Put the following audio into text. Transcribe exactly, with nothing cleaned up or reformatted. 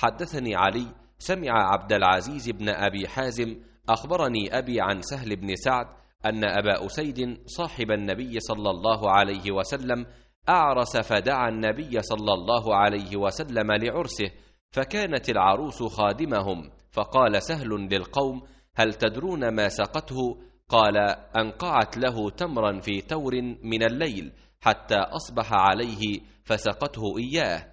حدثني علي سمع عبد العزيز بن أبي حازم أخبرني أبي عن سهل بن سعد أن أبا أسيد صاحب النبي صلى الله عليه وسلم أعرس فدعا النبي صلى الله عليه وسلم لعرسه، فكانت العروس خادمهم، فقال سهل للقوم: هل تدرون ما سقته؟ قال: أنقعت له تمرا في تور من الليل حتى أصبح عليه فسقته إياه.